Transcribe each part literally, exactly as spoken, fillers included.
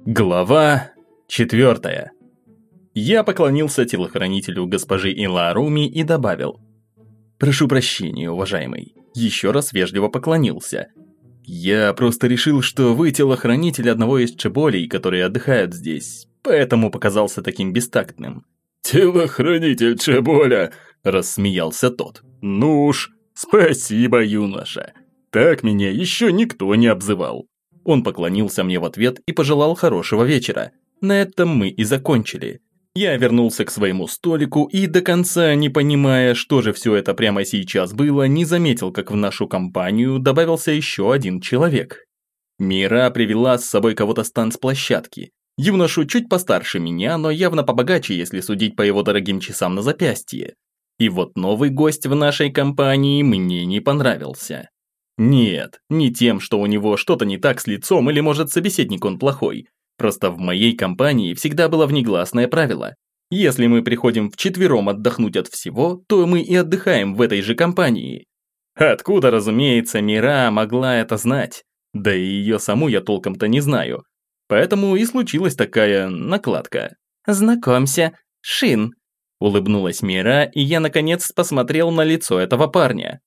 Глава четвертая. Я поклонился телохранителю госпожи Иларуми и добавил: «Прошу прощения, уважаемый». Еще раз вежливо поклонился. «Я просто решил, что вы телохранитель одного из чеболей, которые отдыхают здесь, поэтому показался таким бестактным». «Телохранитель чеболя!» – рассмеялся тот. «Ну уж, спасибо, юноша. Так меня еще никто не обзывал». Он поклонился мне в ответ и пожелал хорошего вечера. На этом мы и закончили. Я вернулся к своему столику и, до конца не понимая, что же все это прямо сейчас было, не заметил, как в нашу компанию добавился еще один человек. Мира привела с собой кого-то с танцплощадки. Юношу чуть постарше меня, но явно побогаче, если судить по его дорогим часам на запястье. И вот новый гость в нашей компании мне не понравился. Нет, не тем, что у него что-то не так с лицом или, может, собеседник он плохой. Просто в моей компании всегда было внегласное правило. Если мы приходим вчетвером отдохнуть от всего, то мы и отдыхаем в этой же компании. Откуда, разумеется, Мира могла это знать? Да и ее саму я толком-то не знаю. Поэтому и случилась такая накладка. «Знакомься, Шин», – улыбнулась Мира, и я наконец посмотрел на лицо этого парня.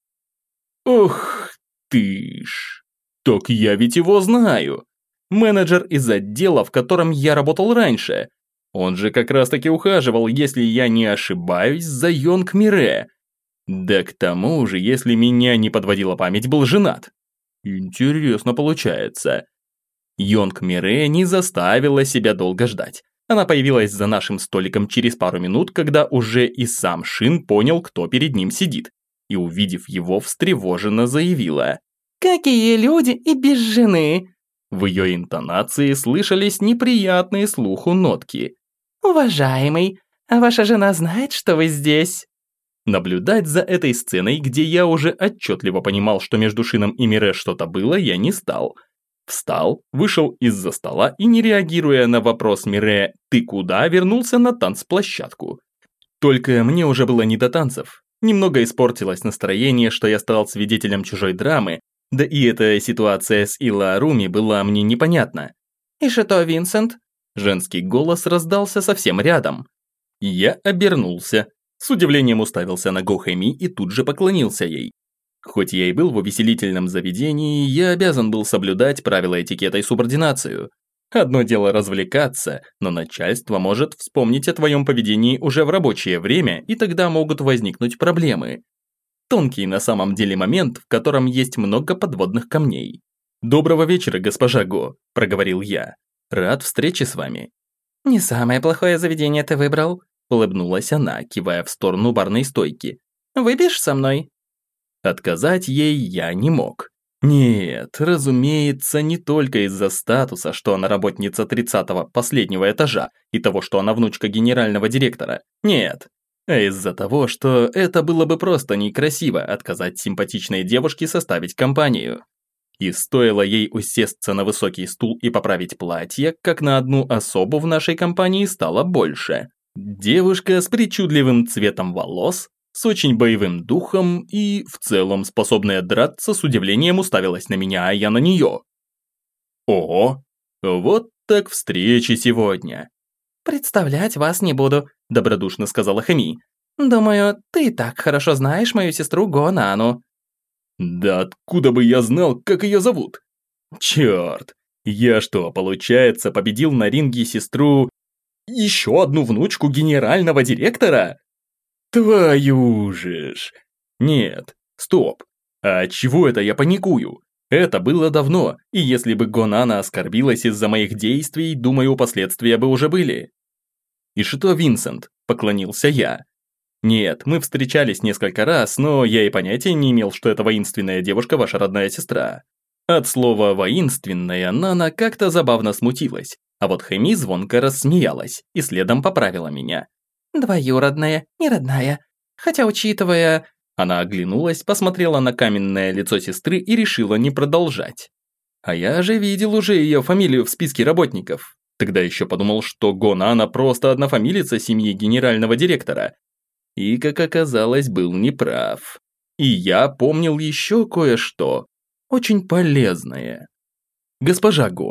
Ух ты ж, так я ведь его знаю. Менеджер из отдела, в котором я работал раньше. Он же как раз таки ухаживал, если я не ошибаюсь, за Йонг Мире. Да к тому же, если меня не подводила память, был женат. Интересно получается. Йонг Мире не заставила себя долго ждать. Она появилась за нашим столиком через пару минут, когда уже и сам Шин понял, кто перед ним сидит. И, увидев его, встревоженно заявила: «Какие люди и без жены!» В ее интонации слышались неприятные слуху нотки. «Уважаемый, а ваша жена знает, что вы здесь?» Наблюдать за этой сценой, где я уже отчетливо понимал, что между Шином и Мире что-то было, я не стал. Встал, вышел из-за стола и, не реагируя на вопрос Мире «ты куда?», вернулся на танцплощадку. Только мне уже было не до танцев. Немного испортилось настроение, что я стал свидетелем чужой драмы, да и эта ситуация с Иларуми была мне непонятна. «И что, Винсент?» Женский голос раздался совсем рядом. Я обернулся, с удивлением уставился на Го Хэми и тут же поклонился ей. Хоть я и был в увеселительном заведении, я обязан был соблюдать правила этикета и субординацию. Одно дело развлекаться, но начальство может вспомнить о твоем поведении уже в рабочее время, и тогда могут возникнуть проблемы. Тонкий на самом деле момент, в котором есть много подводных камней. «Доброго вечера, госпожа Го», – проговорил я. «Рад встрече с вами». «Не самое плохое заведение ты выбрал», – улыбнулась она, кивая в сторону барной стойки. «Выпьешь со мной?» Отказать ей я не мог. Нет, разумеется, не только из-за статуса, что она работница тридцатого последнего этажа и того, что она внучка генерального директора. Нет, а из-за того, что это было бы просто некрасиво отказать симпатичной девушке составить компанию. И стоило ей усесться на высокий стул и поправить платье, как на одну особу в нашей компании стало больше. Девушка с причудливым цветом волос, с очень боевым духом и, в целом, способная драться, с удивлением уставилась на меня, а я на нее. О, вот так встречи сегодня. «Представлять вас не буду», – добродушно сказала Хэми. «Думаю, ты так хорошо знаешь мою сестру Го Нану». «Да откуда бы я знал, как ее зовут? Черт, я что, получается, победил на ринге сестру... еще одну внучку генерального директора? Твою же ж! Нет, стоп. А чего это я паникую? Это было давно, и если бы Гонана оскорбилась из-за моих действий, думаю, последствия бы уже были. «И что, Винсент?» – поклонился я. Нет, мы встречались несколько раз, но я и понятия не имел, что эта воинственная девушка ваша родная сестра. От слова «воинственная» Нана как-то забавно смутилась, а вот Хэми звонко рассмеялась и следом поправила меня. «Двоюродная, не родная. Хотя, учитывая...» Она оглянулась, посмотрела на каменное лицо сестры и решила не продолжать. А я же видел уже ее фамилию в списке работников. Тогда еще подумал, что Го Нана просто однофамилица семьи генерального директора. И, как оказалось, был неправ. И я помнил еще кое-что. Очень полезное. «Госпожа Го,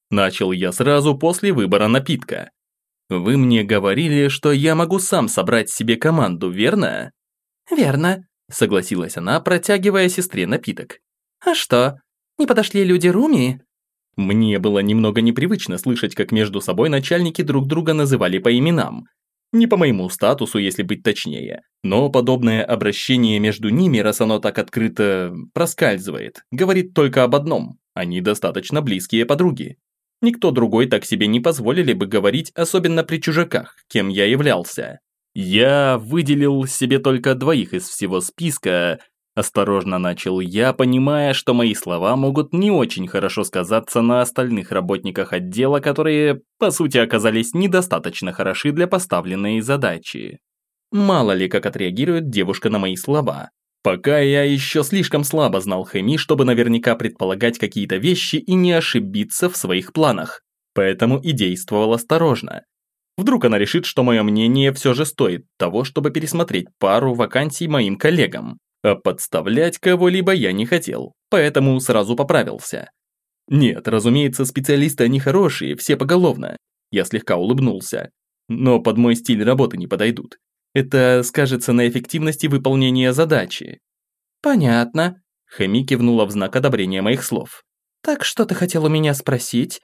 Начал я сразу после выбора напитка. Вы мне говорили, что я могу сам собрать себе команду, верно? Верно, согласилась она, протягивая сестре напиток. А что, не подошли люди Руми? Мне было немного непривычно слышать, как между собой начальники друг друга называли по именам. Не по моему статусу, если быть точнее. Но подобное обращение между ними, раз оно так открыто проскальзывает, говорит только об одном. Они достаточно близкие подруги. Никто другой так себе не позволили бы говорить, особенно при чужаках, кем я являлся. Я выделил себе только двоих из всего списка. Осторожно начал я, понимая, что мои слова могут не очень хорошо сказаться на остальных работниках отдела, которые, по сути, оказались недостаточно хороши для поставленной задачи. Мало ли, как отреагирует девушка на мои слова. Пока я еще слишком слабо знал Хэми, чтобы наверняка предполагать какие-то вещи и не ошибиться в своих планах. Поэтому и действовал осторожно. Вдруг она решит, что мое мнение все же стоит того, чтобы пересмотреть пару вакансий моим коллегам. А подставлять кого-либо я не хотел, поэтому сразу поправился. Нет, разумеется, специалисты они хорошие, все поголовно. Я слегка улыбнулся. Но под мой стиль работы не подойдут. Это скажется на эффективности выполнения задачи. Понятно. Хэми кивнула в знак одобрения моих слов. Так что ты хотел у меня спросить?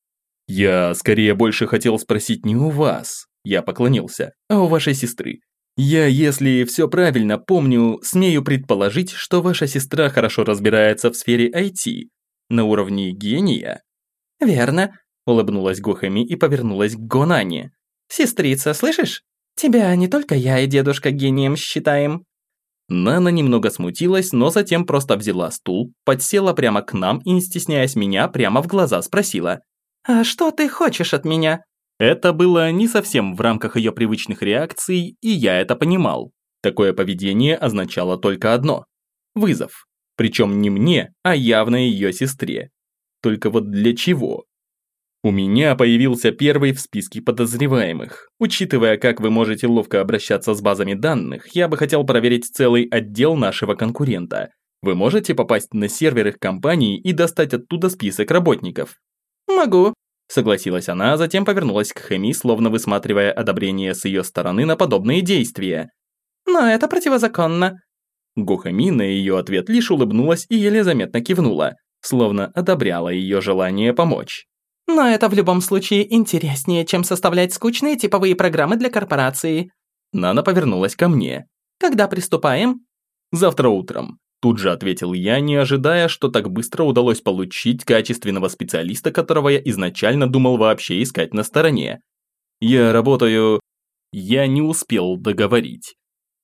Я скорее больше хотел спросить не у вас, я поклонился, а у вашей сестры. Я, если все правильно помню, смею предположить, что ваша сестра хорошо разбирается в сфере ай ти. На уровне гения? Верно, улыбнулась Гохами и повернулась к Гонане. Сестрица, слышишь? Тебя не только я и дедушка гением считаем. Нана немного смутилась, но затем просто взяла стул, подсела прямо к нам и, не стесняясь меня, прямо в глаза спросила. «А что ты хочешь от меня?» Это было не совсем в рамках ее привычных реакций, и я это понимал. Такое поведение означало только одно – вызов. Причем не мне, а явно ее сестре. Только вот для чего? У меня появился первый в списке подозреваемых. Учитывая, как вы можете ловко обращаться с базами данных, я бы хотел проверить целый отдел нашего конкурента. Вы можете попасть на сервер их компании и достать оттуда список работников? Могу, согласилась она, а затем повернулась к Хэми, словно высматривая одобрение с ее стороны на подобные действия. Но это противозаконно. Гохами на ее ответ лишь улыбнулась и еле заметно кивнула, словно одобряла ее желание помочь. Но это в любом случае интереснее, чем составлять скучные типовые программы для корпорации. Нана повернулась ко мне. Когда приступаем? Завтра утром. Тут же ответил я, не ожидая, что так быстро удалось получить качественного специалиста, которого я изначально думал вообще искать на стороне. Я работаю... Я не успел договорить.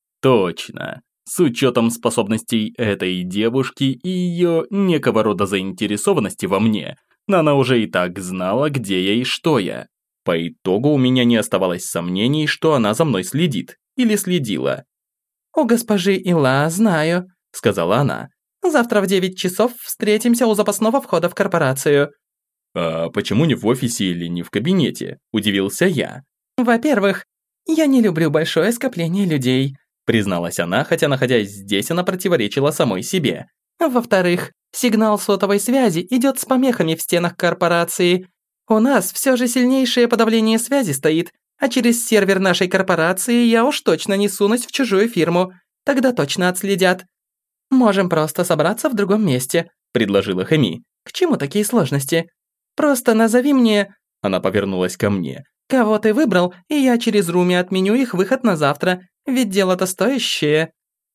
Точно. С учетом способностей этой девушки и ее некого рода заинтересованности во мне, Нана уже и так знала, где я и что я. По итогу у меня не оставалось сомнений, что она за мной следит. Или следила. «У госпожи Ила знаю», — сказала она. «Завтра в девять часов встретимся у запасного входа в корпорацию». «А почему не в офисе или не в кабинете?» – удивился я. «Во-первых, я не люблю большое скопление людей», – призналась она, хотя, находясь здесь, она противоречила самой себе. «Во-вторых, сигнал сотовой связи идет с помехами в стенах корпорации. У нас все же сильнейшее подавление связи стоит, а через сервер нашей корпорации я уж точно не сунусь в чужую фирму. Тогда точно отследят. Можем просто собраться в другом месте», – предложила Хэми. «К чему такие сложности? Просто назови мне...» Она повернулась ко мне. «Кого ты выбрал, и я через Руми отменю их выход на завтра, ведь дело-то стоящее».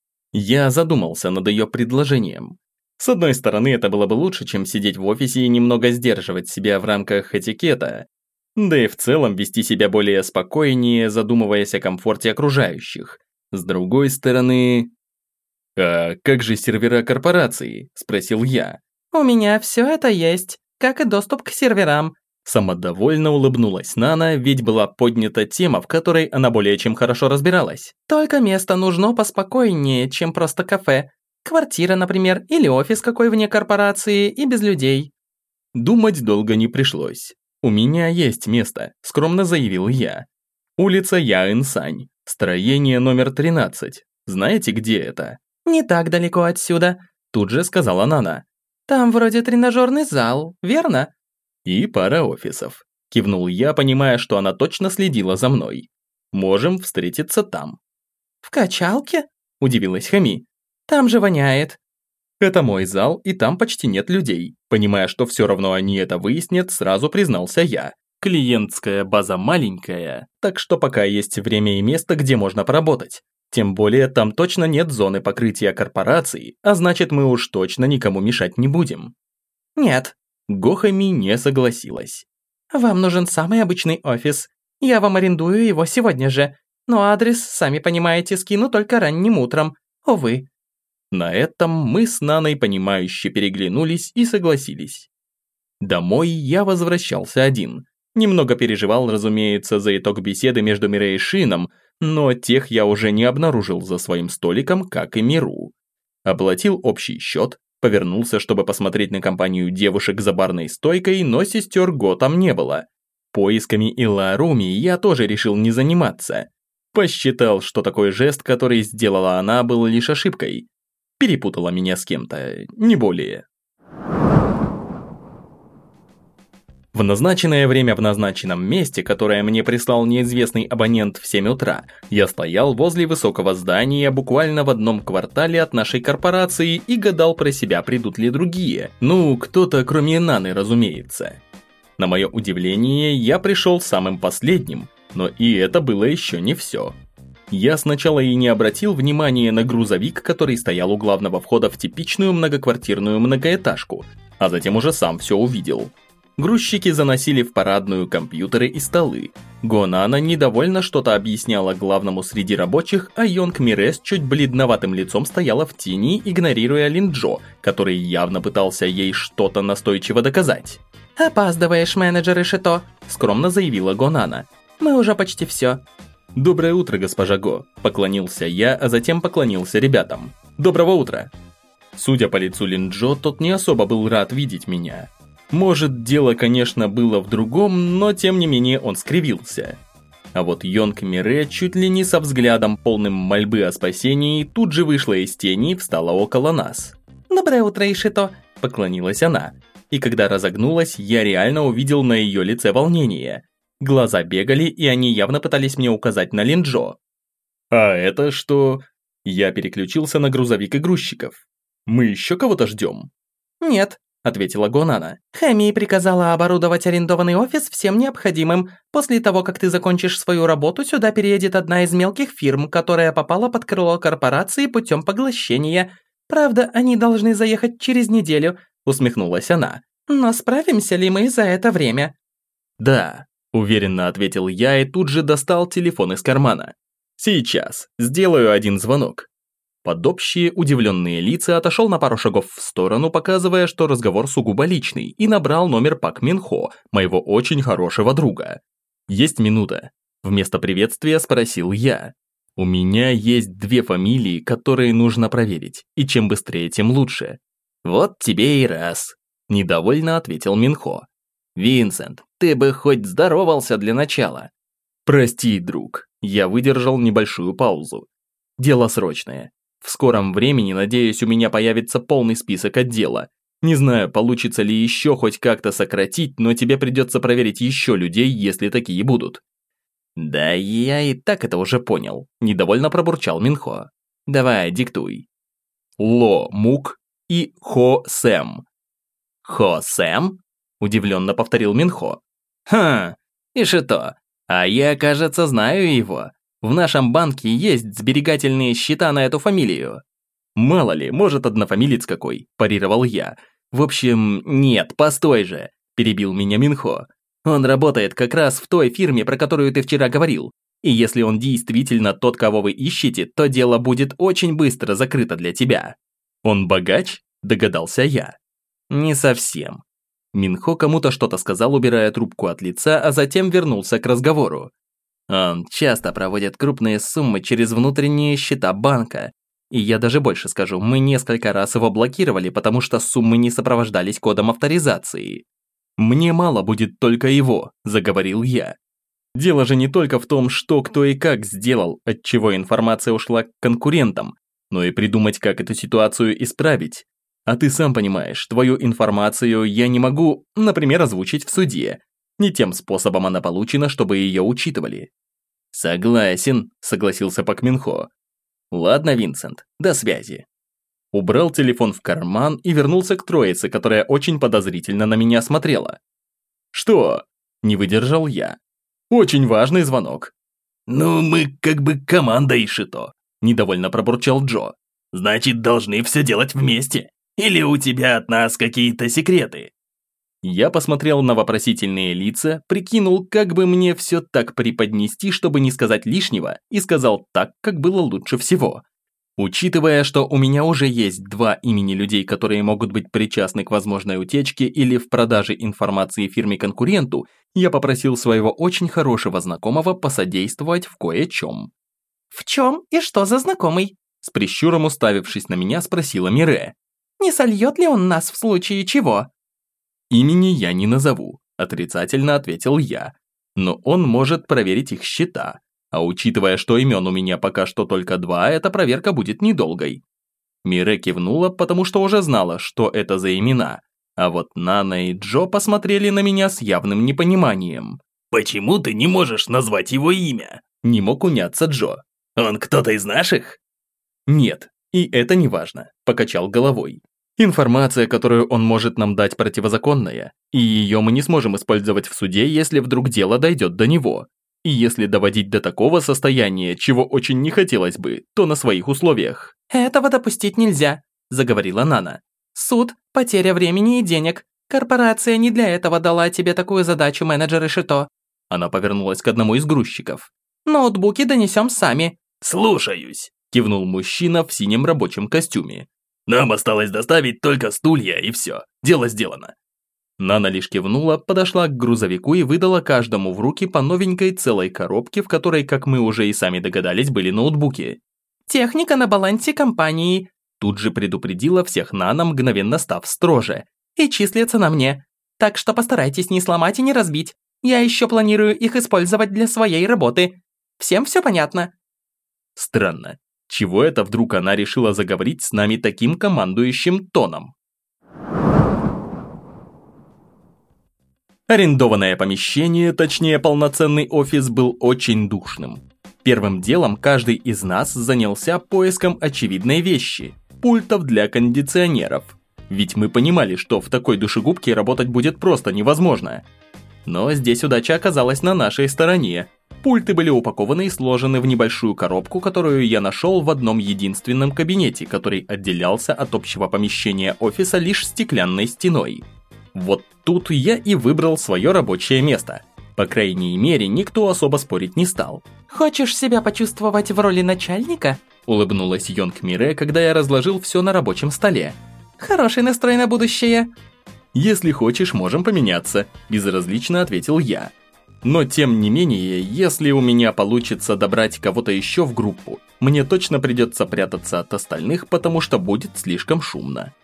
Я задумался над ее предложением. С одной стороны, это было бы лучше, чем сидеть в офисе и немного сдерживать себя в рамках этикета. Да и в целом вести себя более спокойнее, задумываясь о комфорте окружающих. С другой стороны... «А как же сервера корпорации?» – спросил я. «У меня все это есть, как и доступ к серверам». Самодовольно улыбнулась Нана, ведь была поднята тема, в которой она более чем хорошо разбиралась. «Только место нужно поспокойнее, чем просто кафе. Квартира, например, или офис какой вне корпорации и без людей». Думать долго не пришлось. «У меня есть место», – скромно заявил я. «Улица Яэн-Сань, строение номер тринадцать. Знаете, где это?» «Не так далеко отсюда», – тут же сказала Нана. «Там вроде тренажерный зал, верно?» «И пара офисов», – кивнул я, понимая, что она точно следила за мной. «Можем встретиться там». «В качалке?» – удивилась Хами. «Там же воняет». «Это мой зал, и там почти нет людей». Понимая, что все равно они это выяснят, сразу признался я. Клиентская база маленькая, так что пока есть время и место, где можно поработать. Тем более там точно нет зоны покрытия корпораций, а значит мы уж точно никому мешать не будем. «Нет». Гохами не согласилась. «Вам нужен самый обычный офис. Я вам арендую его сегодня же. Но адрес, сами понимаете, скину только ранним утром. Увы». На этом мы с Наной понимающе переглянулись и согласились. Домой я возвращался один. Немного переживал, разумеется, за итог беседы между Мирей и Шином, но тех я уже не обнаружил за своим столиком, как и Миру. Оплатил общий счет, повернулся, чтобы посмотреть на компанию девушек за барной стойкой, но сестер Го там не было. Поисками Илларуми я тоже решил не заниматься. Посчитал, что такой жест, который сделала она, был лишь ошибкой. Перепутала меня с кем-то, не более. В назначенное время в назначенном месте, которое мне прислал неизвестный абонент в семь утра, я стоял возле высокого здания буквально в одном квартале от нашей корпорации и гадал про себя, придут ли другие. Ну, кто-то кроме Наны, разумеется. На мое удивление, я пришел самым последним, но и это было еще не все. Я сначала и не обратил внимания на грузовик, который стоял у главного входа в типичную многоквартирную многоэтажку, а затем уже сам все увидел. Грузчики заносили в парадную компьютеры и столы. Гонана недовольно что-то объясняла главному среди рабочих, а Йонг Мире с чуть бледноватым лицом стояла в тени, игнорируя Линджо, который явно пытался ей что-то настойчиво доказать. «Опаздываешь, менеджер Ишито», – скромно заявила Гонана. «Мы уже почти все». «Доброе утро, госпожа Го», – поклонился я, а затем поклонился ребятам. «Доброго утра». Судя по лицу Линджо, тот не особо был рад видеть меня. Может, дело, конечно, было в другом, но тем не менее он скривился. А вот Йонг Мире чуть ли не со взглядом, полным мольбы о спасении, тут же вышла из тени и встала около нас. «Доброе утро, Ишито», – поклонилась она. И когда разогнулась, я реально увидел на ее лице волнение. Глаза бегали, и они явно пытались мне указать на Линджо. «А это что?» Я переключился на грузовик и грузчиков. «Мы еще кого-то ждем?» «Нет», – ответила Гонана. «Хами приказала оборудовать арендованный офис всем необходимым. После того, как ты закончишь свою работу, сюда переедет одна из мелких фирм, которая попала под крыло корпорации путем поглощения. Правда, они должны заехать через неделю», – усмехнулась она. «Но справимся ли мы за это время?» «Да», – уверенно ответил я и тут же достал телефон из кармана. «Сейчас. Сделаю один звонок». Под общие удивленные лица отошел на пару шагов в сторону, показывая, что разговор сугубо личный, и набрал номер Пак Минхо, моего очень хорошего друга. «Есть минута?» Вместо приветствия спросил я. «У меня есть две фамилии, которые нужно проверить, и чем быстрее, тем лучше». «Вот тебе и раз», – недовольно ответил Минхо. «Винсент, ты бы хоть здоровался для начала». «Прости, друг», – я выдержал небольшую паузу. «Дело срочное. В скором времени, надеюсь, у меня появится полный список отдела. Не знаю, получится ли еще хоть как-то сократить, но тебе придется проверить еще людей, если такие будут». «Да я и так это уже понял», – недовольно пробурчал Минхо. «Давай, диктуй». Ло Мук и Хо Сэм. «Хо Сэм?» – удивленно повторил Минхо. «Ха, и что? А я, кажется, знаю его. В нашем банке есть сберегательные счета на эту фамилию». «Мало ли, может, однофамилец какой», – парировал я. «В общем, нет, постой же», – перебил меня Минхо. «Он работает как раз в той фирме, про которую ты вчера говорил. И если он действительно тот, кого вы ищете, то дело будет очень быстро закрыто для тебя». «Он богач?» – догадался я. «Не совсем». Минхо кому-то что-то сказал, убирая трубку от лица, а затем вернулся к разговору. «Он часто проводит крупные суммы через внутренние счета банка. И я даже больше скажу, мы несколько раз его блокировали, потому что суммы не сопровождались кодом авторизации». «Мне мало будет только его», – заговорил я. «Дело же не только в том, что кто и как сделал, отчего информация ушла к конкурентам, но и придумать, как эту ситуацию исправить. А ты сам понимаешь, твою информацию я не могу, например, озвучить в суде. Не тем способом она получена, чтобы ее учитывали. Согласен, согласился Пак Мин Хо. Ладно, Винсент, до связи. Убрал телефон в карман и вернулся к троице, которая очень подозрительно на меня смотрела. Что? Не выдержал я. Очень важный звонок. Ну, мы как бы команда Ишито, недовольно пробурчал Джо. Значит, должны все делать вместе. Или у тебя от нас какие-то секреты? Я посмотрел на вопросительные лица, прикинул, как бы мне все так преподнести, чтобы не сказать лишнего, и сказал так, как было лучше всего. Учитывая, что у меня уже есть два имени людей, которые могут быть причастны к возможной утечке или в продаже информации фирме-конкуренту, я попросил своего очень хорошего знакомого посодействовать в кое-чем. «В чем и что за знакомый?» С прищуром уставившись на меня, спросила Мире. «Не сольет ли он нас в случае чего?» «Имени я не назову», – отрицательно ответил я. «Но он может проверить их счета. А учитывая, что имен у меня пока что только два, эта проверка будет недолгой». Мире кивнула, потому что уже знала, что это за имена. А вот Нана и Джо посмотрели на меня с явным непониманием. «Почему ты не можешь назвать его имя?» – не мог уняться Джо. «Он кто-то из наших?» «Нет, и это не важно», – покачал головой. «Информация, которую он может нам дать, противозаконная, и ее мы не сможем использовать в суде, если вдруг дело дойдет до него. И если доводить до такого состояния, чего очень не хотелось бы, то на своих условиях». «Этого допустить нельзя», – заговорила Нана. «Суд, потеря времени и денег. Корпорация не для этого дала тебе такую задачу, менеджер Ишито». Она повернулась к одному из грузчиков. «Ноутбуки донесем сами». «Слушаюсь», – кивнул мужчина в синем рабочем костюме. «Нам осталось доставить только стулья, и все. Дело сделано». Нана лишь кивнула, подошла к грузовику и выдала каждому в руки по новенькой целой коробке, в которой, как мы уже и сами догадались, были ноутбуки. «Техника на балансе компании», тут же предупредила всех Нана, мгновенно став строже. «и числится на мне. Так что постарайтесь не сломать и не разбить. Я еще планирую их использовать для своей работы. Всем все понятно?» Странно. Чего это вдруг она решила заговорить с нами таким командующим тоном? Арендованное помещение, точнее полноценный офис, был очень душным. Первым делом каждый из нас занялся поиском очевидной вещи – пультов для кондиционеров. Ведь мы понимали, что в такой душегубке работать будет просто невозможно. Но здесь удача оказалась на нашей стороне. Пульты были упакованы и сложены в небольшую коробку, которую я нашел в одном единственном кабинете, который отделялся от общего помещения офиса лишь стеклянной стеной. Вот тут я и выбрал свое рабочее место. По крайней мере, никто особо спорить не стал. «Хочешь себя почувствовать в роли начальника?» – улыбнулась Йонг Мире, когда я разложил все на рабочем столе. «Хороший настрой на будущее». «Если хочешь, можем поменяться», – безразлично ответил я. Но тем не менее, если у меня получится добрать кого-то еще в группу, мне точно придется прятаться от остальных, потому что будет слишком шумно.